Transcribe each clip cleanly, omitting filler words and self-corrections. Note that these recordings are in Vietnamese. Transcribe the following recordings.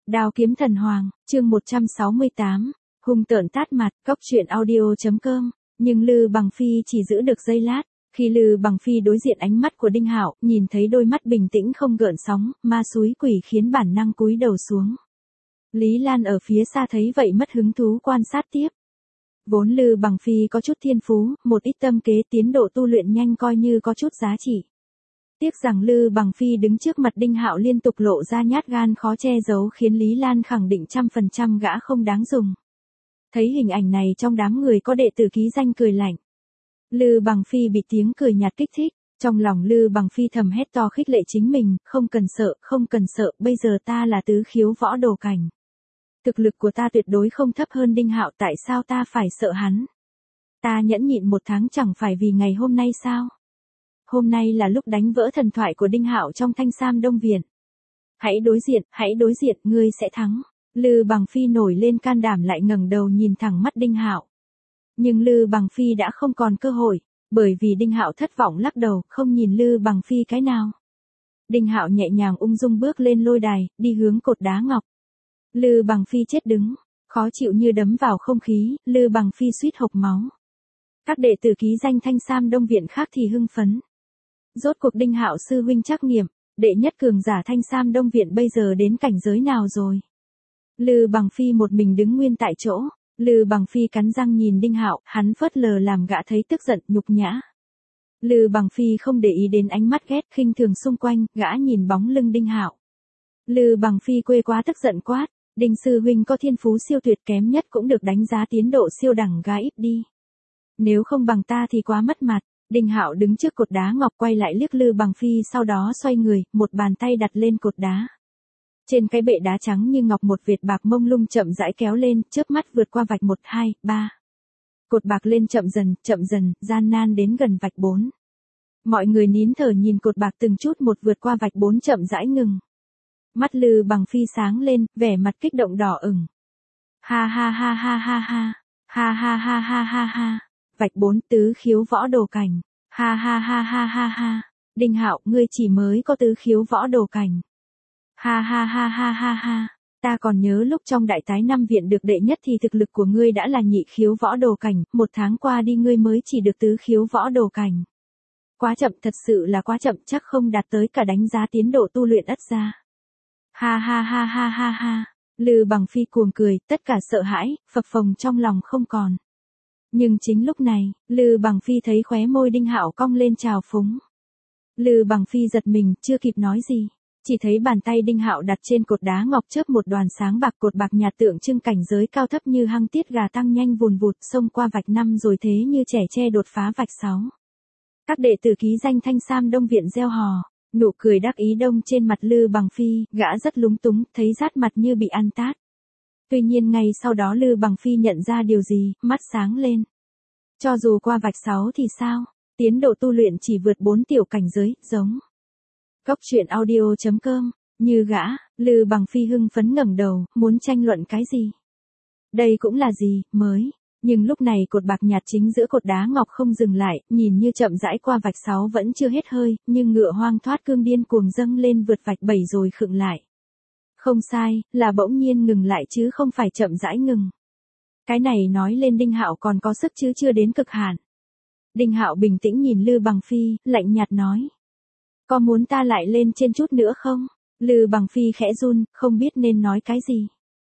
Đao kiếm thần hoàng, chương 168, hung tợn tát mặt, cóc truyện audio.com, nhưng Lư Bằng Phi chỉ giữ được giây lát, khi Lư Bằng Phi đối diện ánh mắt của Đinh Hạo, nhìn thấy đôi mắt bình tĩnh không gợn sóng, ma xúi quỷ khiến bản năng cúi đầu xuống. Lý Lan ở phía xa thấy vậy mất hứng thú quan sát tiếp. Vốn Lư Bằng Phi có chút thiên phú, một ít tâm kế tiến độ tu luyện nhanh coi như có chút giá trị. Tiếc rằng Lư Bằng Phi đứng trước mặt Đinh Hạo liên tục lộ ra nhát gan khó che giấu khiến Lý Lan khẳng định 100% gã không đáng dùng. Thấy hình ảnh này trong đám người có đệ tử ký danh cười lạnh. Lư Bằng Phi bị tiếng cười nhạt kích thích, trong lòng Lư Bằng Phi thầm hét to khích lệ chính mình, không cần sợ, bây giờ ta là tứ khiếu võ đồ cảnh. Thực lực của ta tuyệt đối không thấp hơn Đinh Hạo, tại sao ta phải sợ hắn? Ta nhẫn nhịn 1 tháng chẳng phải vì ngày hôm nay sao? Hôm nay là lúc đánh vỡ thần thoại của Đinh Hạo trong Thanh Sam Đông Viện. Hãy đối diện, ngươi sẽ thắng. Lư Bằng Phi nổi lên can đảm lại ngẩng đầu nhìn thẳng mắt Đinh Hạo. Nhưng Lư Bằng Phi đã không còn cơ hội, bởi vì Đinh Hạo thất vọng lắc đầu, không nhìn Lư Bằng Phi cái nào. Đinh Hạo nhẹ nhàng ung dung bước lên lôi đài, đi hướng cột đá ngọc. Lư Bằng Phi chết đứng, khó chịu như đấm vào không khí, Lư Bằng Phi suýt hộc máu. Các đệ tử ký danh Thanh Sam Đông Viện khác thì hưng phấn. Rốt cuộc Đinh Hạo sư huynh trắc nghiệm, đệ nhất cường giả Thanh Sam Đông Viện bây giờ đến cảnh giới nào rồi? Lư Bằng Phi một mình đứng nguyên tại chỗ, Lư Bằng Phi cắn răng nhìn Đinh Hạo, hắn phớt lờ làm gã thấy tức giận, nhục nhã. Lư Bằng Phi không để ý đến ánh mắt ghét khinh thường xung quanh, gã nhìn bóng lưng Đinh Hạo. Lư Bằng Phi quê quá tức giận quát, Đinh sư huynh có thiên phú siêu tuyệt, kém nhất cũng được đánh giá tiến độ siêu đẳng, gã ít đi. Nếu không bằng ta thì quá mất mặt. Đinh Hạo đứng trước cột đá ngọc quay lại liếc Lư Bằng Phi, sau đó xoay người, một bàn tay đặt lên cột đá. Trên cái bệ đá trắng như ngọc một vệt bạc mông lung chậm rãi kéo lên, chớp mắt vượt qua vạch 1, 2, 3. Cột bạc lên chậm dần, gian nan đến gần vạch 4. Mọi người nín thở nhìn cột bạc từng chút một vượt qua vạch 4 chậm rãi ngừng. Mắt Lư Bằng Phi sáng lên, vẻ mặt kích động đỏ ửng. Ha ha ha ha ha ha, ha ha ha ha ha ha. Vạch 4 tứ khiếu võ đồ cảnh. Ha ha ha ha ha ha. Đinh Hạo, ngươi chỉ mới có tứ khiếu võ đồ cảnh. Ha ha ha ha ha ha. Ta còn nhớ lúc trong đại tái 5 viện được đệ nhất thì thực lực của ngươi đã là nhị khiếu võ đồ cảnh, 1 tháng qua đi ngươi mới chỉ được tứ khiếu võ đồ cảnh. Quá chậm, thật sự là quá chậm, chắc không đạt tới cả đánh giá tiến độ tu luyện ất ra. Ha ha ha ha ha ha. Lư Bằng Phi cuồng cười, tất cả sợ hãi, phập phồng trong lòng không còn. Nhưng chính lúc này, Lư Bằng Phi thấy khóe môi Đinh Hạo cong lên trào phúng. Lư Bằng Phi giật mình, chưa kịp nói gì, chỉ thấy bàn tay Đinh Hạo đặt trên cột đá ngọc chớp một đoàn sáng bạc, cột bạc nhạt tượng trưng cảnh giới cao thấp như hăng tiết gà tăng nhanh vùn vụt xông qua vạch 5 rồi thế như trẻ tre đột phá vạch 6. Các đệ tử ký danh Thanh Sam Đông Viện reo hò, nụ cười đắc ý đông trên mặt Lư Bằng Phi, gã rất lúng túng, thấy rát mặt như bị ăn tát. Tuy nhiên ngay sau đó Lư Bằng Phi nhận ra điều gì, mắt sáng lên. Cho dù qua vạch 6 thì sao? Tiến độ tu luyện chỉ vượt 4 tiểu cảnh giới, giống. Cóc truyện audio.com, như gã, Lư Bằng Phi hưng phấn ngẩng đầu, muốn tranh luận cái gì? Đây cũng là gì, mới. Nhưng lúc này cột bạc nhạt chính giữa cột đá ngọc không dừng lại, nhìn như chậm rãi qua vạch 6 vẫn chưa hết hơi, nhưng ngựa hoang thoát cương điên cuồng dâng lên vượt vạch 7 rồi khựng lại. Không sai, là bỗng nhiên ngừng lại chứ không phải chậm rãi ngừng. Cái này nói lên Đinh Hạo còn có sức chứ chưa đến cực hạn. Đinh Hạo bình tĩnh nhìn Lư Bằng Phi, lạnh nhạt nói. Có muốn ta lại lên trên chút nữa không? Lư Bằng Phi khẽ run, không biết nên nói cái gì.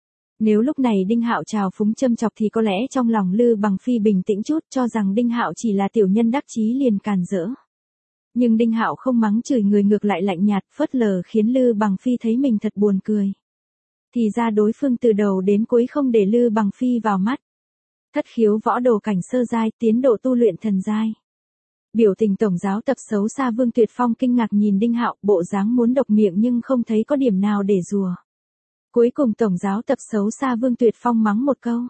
Nếu lúc này Đinh Hạo trào phúng châm chọc thì có lẽ trong lòng Lư Bằng Phi bình tĩnh chút, cho rằng Đinh Hạo chỉ là tiểu nhân đắc chí liền càn rỡ. Nhưng Đinh Hạo không mắng chửi người, ngược lại lạnh nhạt phớt lờ khiến Lư Bằng Phi thấy mình thật buồn cười. Thì ra đối phương từ đầu đến cuối không để Lư Bằng Phi vào mắt. Thất khiếu võ đồ cảnh sơ giai, tiến độ tu luyện thần giai. Biểu tình tổng giáo tập xấu xa Vương Tuyệt Phong kinh ngạc nhìn Đinh Hạo, bộ dáng muốn độc miệng nhưng không thấy có điểm nào để rùa. Cuối cùng tổng giáo tập xấu xa Vương Tuyệt Phong mắng một câu.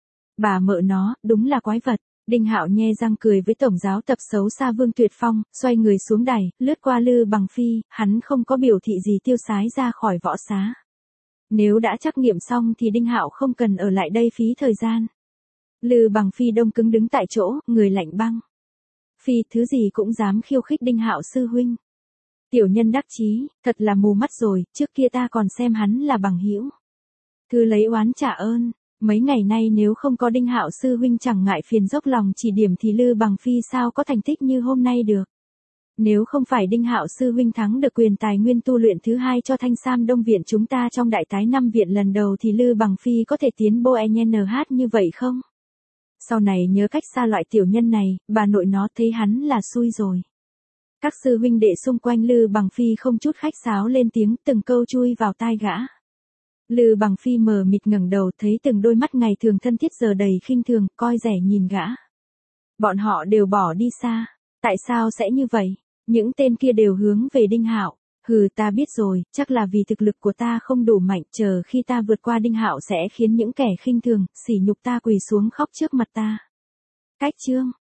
Bà mợ nó, đúng là quái vật. Đinh Hạo nhe răng cười với tổng giáo tập xấu xa Vương Tuyệt Phong, xoay người xuống đài, lướt qua Lư Bằng Phi, hắn không có biểu thị gì tiêu sái ra khỏi võ xá. Nếu đã trắc nghiệm xong thì Đinh Hạo không cần ở lại đây phí thời gian. Lư Bằng Phi đông cứng đứng tại chỗ, người lạnh băng. Phi, thứ gì cũng dám khiêu khích Đinh Hạo sư huynh. Tiểu nhân đắc chí, thật là mù mắt rồi, trước kia ta còn xem hắn là bằng hữu. Cứ lấy oán trả ơn, mấy ngày nay nếu không có Đinh Hạo sư huynh chẳng ngại phiền dốc lòng chỉ điểm thì Lư Bằng Phi sao có thành tích như hôm nay được. Nếu không phải Đinh Hạo sư huynh thắng được quyền tài nguyên tu luyện thứ 2 cho Thanh Sam Đông viện chúng ta trong đại tái 5 viện lần đầu thì Lư Bằng Phi có thể tiến bộ NH như vậy không? Sau này nhớ cách xa loại tiểu nhân này, bà nội nó thấy hắn là xui rồi. Các sư huynh đệ xung quanh Lư Bằng Phi không chút khách sáo lên tiếng, từng câu chui vào tai gã. Lư Bằng Phi mờ mịt ngẩng đầu thấy từng đôi mắt ngày thường thân thiết giờ đầy khinh thường, coi rẻ nhìn gã. Bọn họ đều bỏ đi xa. Tại sao sẽ như vậy? Những tên kia đều hướng về Đinh Hạo. Hừ, ta biết rồi, chắc là vì thực lực của ta không đủ mạnh, chờ khi ta vượt qua Đinh Hạo sẽ khiến những kẻ khinh thường, sỉ nhục ta quỳ xuống khóc trước mặt ta. Cách chương